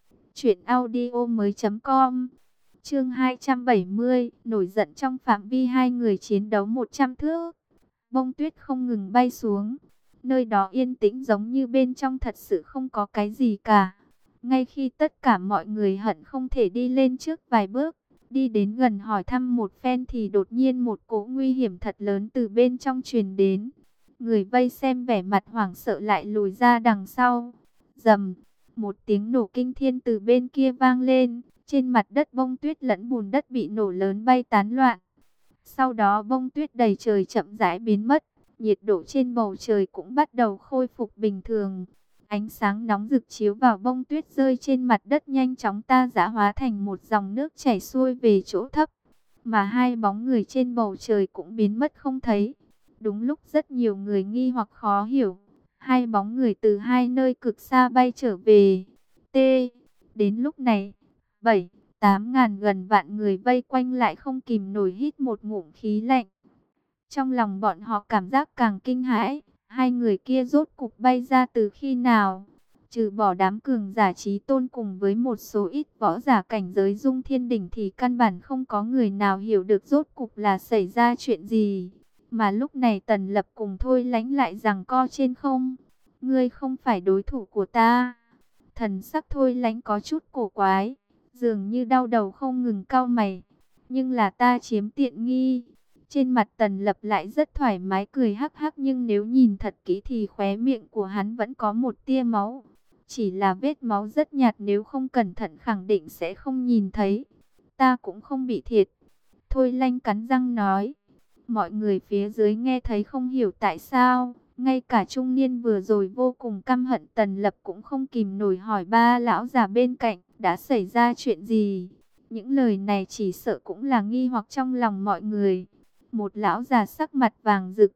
truyệnaudiomoi.com. Chương hai trăm bảy mươi, nổi giận trong phạm vi hai người chiến đấu một trăm thước. Bông tuyết không ngừng bay xuống. Nơi đó yên tĩnh giống như bên trong thật sự không có cái gì cả. Ngay khi tất cả mọi người hận không thể đi lên trước vài bước, đi đến gần hỏi thăm một phen thì đột nhiên một cỗ nguy hiểm thật lớn từ bên trong truyền đến. Người vây xem vẻ mặt hoảng sợ lại lùi ra đằng sau. Rầm, một tiếng nổ kinh thiên từ bên kia vang lên. Trên mặt đất bông tuyết lẫn bùn đất bị nổ lớn bay tán loạn. Sau đó bông tuyết đầy trời chậm rãi biến mất. Nhiệt độ trên bầu trời cũng bắt đầu khôi phục bình thường. Ánh sáng nóng rực chiếu vào bông tuyết rơi trên mặt đất nhanh chóng ta dã hóa thành một dòng nước chảy xuôi về chỗ thấp. Mà hai bóng người trên bầu trời cũng biến mất không thấy. Đúng lúc rất nhiều người nghi hoặc khó hiểu. Hai bóng người từ hai nơi cực xa bay trở về. T. Đến lúc này, bảy, tám ngàn gần vạn người vây quanh lại không kìm nổi hít một ngụm khí lạnh. Trong lòng bọn họ cảm giác càng kinh hãi. Hai người kia rốt cục bay ra từ khi nào? Trừ bỏ đám cường giả Chí Tôn cùng với một số ít võ giả cảnh giới Dung Thiên Đỉnh thì căn bản không có người nào hiểu được rốt cục là xảy ra chuyện gì. Mà lúc này Tần Lập cùng Thôi Lãnh lại giằng co trên không. Ngươi không phải đối thủ của ta. Thần sắc Thôi Lãnh có chút cổ quái, dường như đau đầu không ngừng cau mày. Nhưng là ta chiếm tiện nghi. Trên mặt Tần Lập lại rất thoải mái cười hắc hắc, nhưng nếu nhìn thật kỹ thì khóe miệng của hắn vẫn có một tia máu. Chỉ là vết máu rất nhạt, nếu không cẩn thận khẳng định sẽ không nhìn thấy. Ta cũng không bị thiệt. Thôi Lãnh cắn răng nói. Mọi người phía dưới nghe thấy không hiểu tại sao. Ngay cả trung niên vừa rồi vô cùng căm hận Tần Lập cũng không kìm nổi hỏi ba lão già bên cạnh đã xảy ra chuyện gì. Những lời này chỉ sợ cũng là nghi hoặc trong lòng mọi người. Một lão già sắc mặt vàng rực,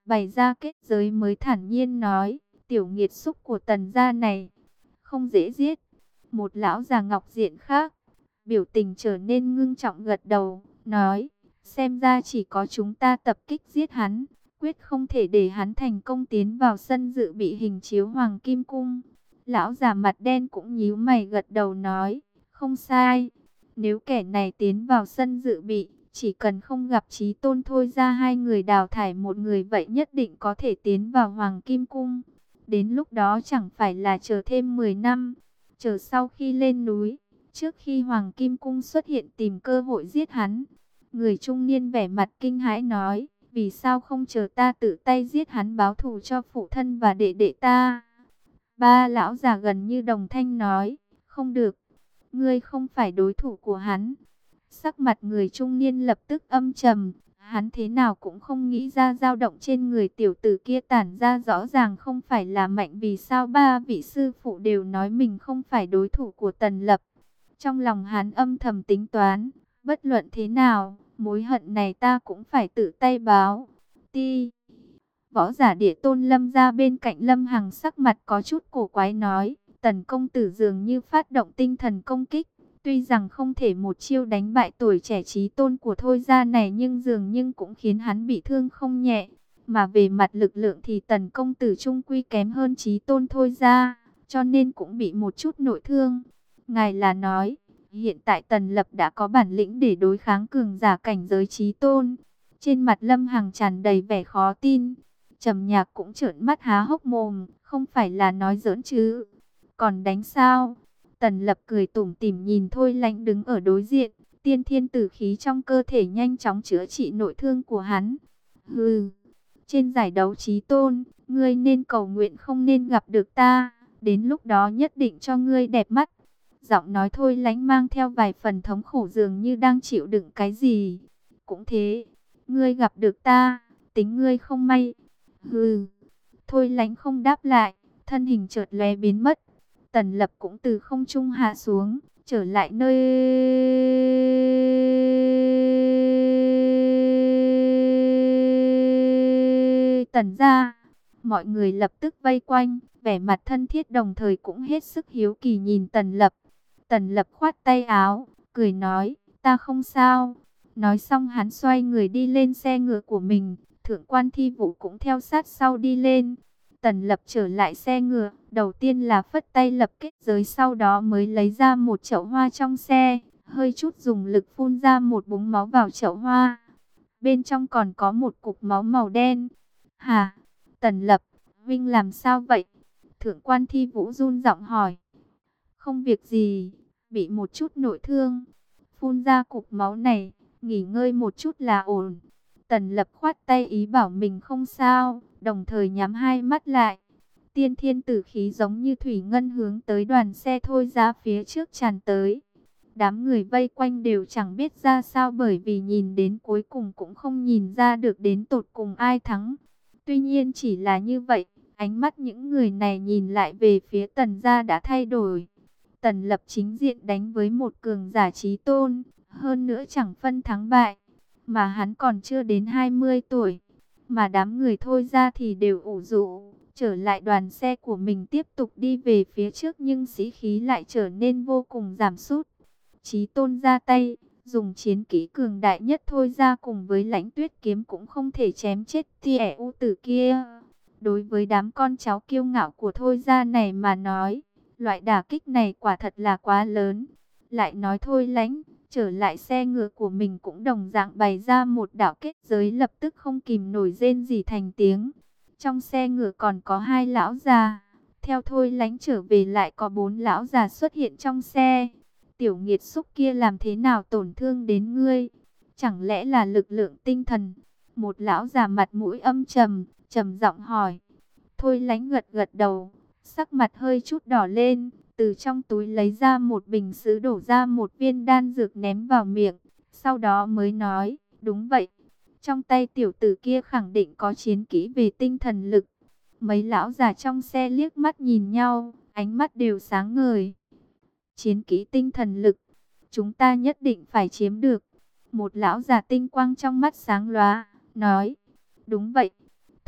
bày ra kết giới mới thản nhiên nói, tiểu nghiệt xúc của Tần gia này không dễ giết. Một lão già ngọc diện khác, biểu tình trở nên ngưng trọng gật đầu, nói, xem ra chỉ có chúng ta tập kích giết hắn, quyết không thể để hắn thành công tiến vào sân dự bị hình chiếu Hoàng Kim Cung. Lão già mặt đen cũng nhíu mày gật đầu nói, không sai, nếu kẻ này tiến vào sân dự bị, chỉ cần không gặp Chí Tôn thôi ra hai người đào thải một người vậy nhất định có thể tiến vào Hoàng Kim Cung. Đến lúc đó chẳng phải là chờ thêm mười năm, chờ sau khi lên núi, trước khi Hoàng Kim Cung xuất hiện tìm cơ hội giết hắn. Người trung niên vẻ mặt kinh hãi nói, vì sao không chờ ta tự tay giết hắn báo thù cho phụ thân và đệ đệ ta? Ba lão già gần như đồng thanh nói, không được, ngươi không phải đối thủ của hắn. Sắc mặt người trung niên lập tức âm trầm, hắn thế nào cũng không nghĩ ra dao động trên người tiểu tử kia tản ra rõ ràng không phải là mạnh, vì sao ba vị sư phụ đều nói mình không phải đối thủ của Tần Lập. Trong lòng hắn âm thầm tính toán, bất luận thế nào, mối hận này ta cũng phải tự tay báo. Ti. Võ giả Địa Tôn Lâm ra bên cạnh Lâm Hằng, sắc mặt có chút cổ quái nói, Tần công tử dường như phát động tinh thần công kích. Tuy rằng không thể một chiêu đánh bại tuổi trẻ Chí Tôn của Thôi gia này, nhưng dường như cũng khiến hắn bị thương không nhẹ. Mà về mặt lực lượng thì Tần công tử trung quy kém hơn Chí Tôn Thôi gia, cho nên cũng bị một chút nội thương. Ngài là nói, hiện tại Tần Lập đã có bản lĩnh để đối kháng cường giả cảnh giới Chí Tôn. Trên mặt Lâm Hằng tràn đầy vẻ khó tin. Trầm Nhạc cũng trợn mắt há hốc mồm, không phải là nói giỡn chứ? Còn đánh sao? Tần Lập cười tủm tỉm nhìn Thôi Lãnh đứng ở đối diện, tiên thiên tử khí trong cơ thể nhanh chóng chữa trị nội thương của hắn. Hừ, trên giải đấu Chí Tôn, ngươi nên cầu nguyện không nên gặp được ta, đến lúc đó nhất định cho ngươi đẹp mắt. Giọng nói Thôi Lãnh mang theo vài phần thống khổ, dường như đang chịu đựng cái gì. Cũng thế, ngươi gặp được ta, tính ngươi không may. Hừ, Thôi Lãnh không đáp lại, thân hình chợt lóe biến mất. Tần Lập cũng từ không trung hạ xuống, trở lại nơi Tần gia. Mọi người lập tức vây quanh, vẻ mặt thân thiết đồng thời cũng hết sức hiếu kỳ nhìn Tần Lập. Tần Lập khoát tay áo, cười nói, ta không sao. Nói xong hắn xoay người đi lên xe ngựa của mình, Thượng quan Thi Vũ cũng theo sát sau đi lên. Tần Lập trở lại xe ngựa, đầu tiên là phất tay lập kết giới, sau đó mới lấy ra một chậu hoa trong xe, hơi chút dùng lực phun ra một búng máu vào chậu hoa. Bên trong còn có một cục máu màu đen. Hả? Tần Lập, Vinh làm sao vậy? Thượng quan Thi Vũ run giọng hỏi. Không việc gì, bị một chút nội thương. Phun ra cục máu này, nghỉ ngơi một chút là ổn. Tần Lập khoát tay ý bảo mình không sao, đồng thời nhắm hai mắt lại. Tiên thiên tử khí giống như thủy ngân hướng tới đoàn xe Thôi ra phía trước tràn tới. Đám người vây quanh đều chẳng biết ra sao, bởi vì nhìn đến cuối cùng cũng không nhìn ra được đến tột cùng ai thắng. Tuy nhiên chỉ là như vậy, ánh mắt những người này nhìn lại về phía Tần gia đã thay đổi. Tần Lập chính diện đánh với một cường giả Chí Tôn, hơn nữa chẳng phân thắng bại. Mà hắn còn chưa đến hai mươi tuổi, mà đám người Thôi ra thì đều ủ rũ, trở lại đoàn xe của mình tiếp tục đi về phía trước, nhưng sĩ khí lại trở nên vô cùng giảm sút. Chí Tôn ra tay, dùng chiến kỹ cường đại nhất Thôi ra cùng với Lãnh Tuyết kiếm cũng không thể chém chết Ti ẻ u tử kia. Đối với đám con cháu kiêu ngạo của Thôi ra này mà nói, loại đả kích này quả thật là quá lớn. Lại nói Thôi Lãnh trở lại xe ngựa của mình cũng đồng dạng bày ra một đạo kết giới, lập tức không kìm nổi rên rỉ thành tiếng. Trong xe ngựa còn có hai lão già. Theo Thôi Lãnh trở về lại có bốn lão già xuất hiện trong xe. Tiểu nghiệt xúc kia làm thế nào tổn thương đến ngươi? Chẳng lẽ là lực lượng tinh thần? Một lão già mặt mũi âm trầm, trầm giọng hỏi. Thôi Lãnh gật gật đầu, sắc mặt hơi chút đỏ lên. Từ trong túi lấy ra một bình sứ, đổ ra một viên đan dược ném vào miệng. Sau đó mới nói, đúng vậy. Trong tay tiểu tử kia khẳng định có chiến kỹ về tinh thần lực. Mấy lão già trong xe liếc mắt nhìn nhau, ánh mắt đều sáng ngời. Chiến kỹ tinh thần lực, chúng ta nhất định phải chiếm được. Một lão già tinh quang trong mắt sáng lóa, nói, đúng vậy.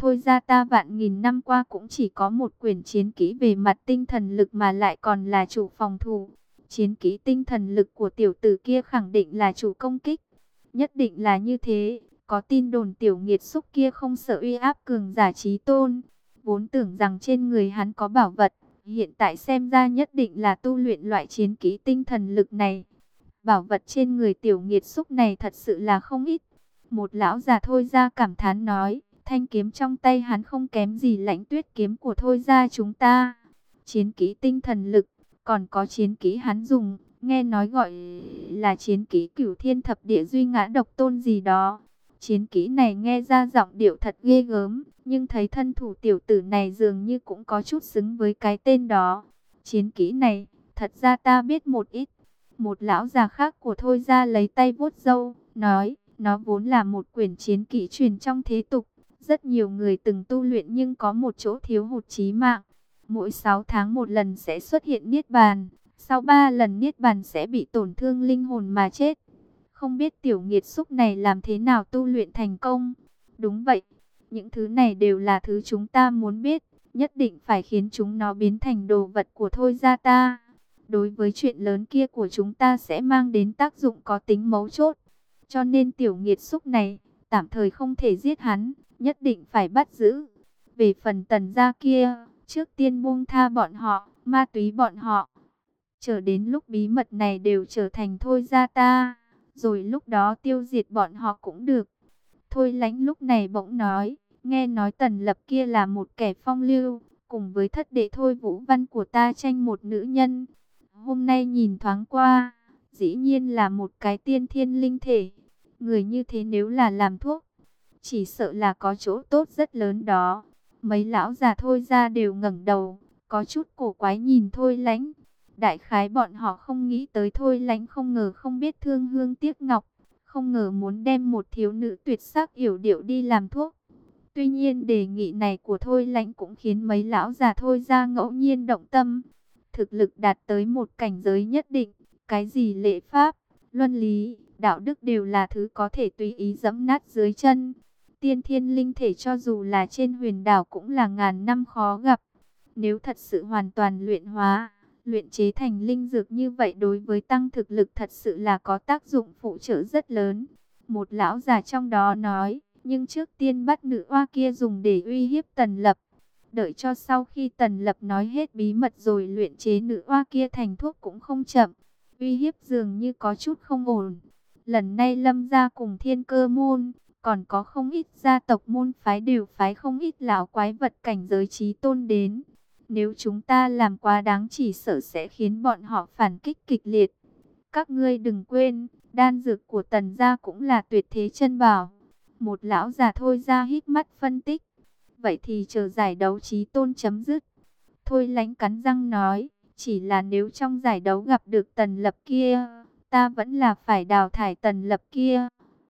Thôi ra ta vạn nghìn năm qua cũng chỉ có một quyển chiến kỹ về mặt tinh thần lực mà lại còn là chủ phòng thủ. Chiến kỹ tinh thần lực của tiểu tử kia khẳng định là chủ công kích. Nhất định là như thế. Có tin đồn tiểu nghiệt xúc kia không sợ uy áp cường giả chí tôn. Vốn tưởng rằng trên người hắn có bảo vật. Hiện tại xem ra nhất định là tu luyện loại chiến kỹ tinh thần lực này. Bảo vật trên người tiểu nghiệt xúc này thật sự là không ít. Một lão già Thôi ra cảm thán nói. Thanh kiếm trong tay hắn không kém gì Lãnh Tuyết kiếm của Thôi ra chúng ta. Chiến kỹ tinh thần lực. Còn có chiến kỹ hắn dùng. Nghe nói gọi là chiến kỹ Cửu Thiên Thập Địa Duy Ngã Độc Tôn gì đó. Chiến kỹ này nghe ra giọng điệu thật ghê gớm. Nhưng thấy thân thủ tiểu tử này dường như cũng có chút xứng với cái tên đó. Chiến kỹ này, thật ra ta biết một ít. Một lão già khác của Thôi ra lấy tay vuốt râu, nói, nó vốn là một quyển chiến kỹ truyền trong thế tục. Rất nhiều người từng tu luyện nhưng có một chỗ thiếu hụt chí mạng. Mỗi sáu tháng một lần sẽ xuất hiện niết bàn. Sau ba lần niết bàn sẽ bị tổn thương linh hồn mà chết. Không biết tiểu nghiệt xúc này làm thế nào tu luyện thành công. Đúng vậy, những thứ này đều là thứ chúng ta muốn biết. Nhất định phải khiến chúng nó biến thành đồ vật của Thôi ra ta. Đối với chuyện lớn kia của chúng ta sẽ mang đến tác dụng có tính mấu chốt. Cho nên tiểu nghiệt xúc này, tạm thời không thể giết hắn, nhất định phải bắt giữ. Về phần Tần gia kia, trước tiên buông tha bọn họ, ma túy bọn họ. Chờ đến lúc bí mật này đều trở thành Thôi ra ta, rồi lúc đó tiêu diệt bọn họ cũng được. Thôi Lánh lúc này bỗng nói, nghe nói Tần Lập kia là một kẻ phong lưu, cùng với thất đệ Thôi Vũ Văn của ta tranh một nữ nhân. Hôm nay nhìn thoáng qua, dĩ nhiên là một cái tiên thiên linh thể. Người như thế nếu là làm thuốc, chỉ sợ là có chỗ tốt rất lớn đó. Mấy lão già Thôi ra đều ngẩng đầu, có chút cổ quái nhìn Thôi Lánh. Đại khái bọn họ không nghĩ tới Thôi Lánh không ngờ không biết thương hương tiếc ngọc, không ngờ muốn đem một thiếu nữ tuyệt sắc yểu điệu đi làm thuốc. Tuy nhiên đề nghị này của Thôi Lánh cũng khiến mấy lão già Thôi ra ngẫu nhiên động tâm. Thực lực đạt tới một cảnh giới nhất định, cái gì lễ pháp, luân lý, đạo đức đều là thứ có thể tùy ý giẫm nát dưới chân. Tiên thiên linh thể cho dù là trên huyền đảo cũng là ngàn năm khó gặp. Nếu thật sự hoàn toàn luyện hóa, luyện chế thành linh dược như vậy đối với tăng thực lực thật sự là có tác dụng phụ trợ rất lớn. Một lão già trong đó nói, nhưng trước tiên bắt nữ oa kia dùng để uy hiếp Tần Lập. Đợi cho sau khi Tần Lập nói hết bí mật rồi luyện chế nữ oa kia thành thuốc cũng không chậm. Uy hiếp dường như có chút không ổn. Lần này Lâm gia cùng Thiên Cơ môn, còn có không ít gia tộc môn phái đều phái không ít lão quái vật cảnh giới chí tôn đến. Nếu chúng ta làm quá đáng chỉ sợ sẽ khiến bọn họ phản kích kịch liệt. Các ngươi đừng quên, đan dược của Tần gia cũng là tuyệt thế chân bảo. Một lão già Thôi ra hít mắt phân tích. Vậy thì chờ giải đấu chí tôn chấm dứt. Thôi Lánh cắn răng nói, chỉ là nếu trong giải đấu gặp được Tần Lập kia, ta vẫn là phải đào thải Tần Lập kia.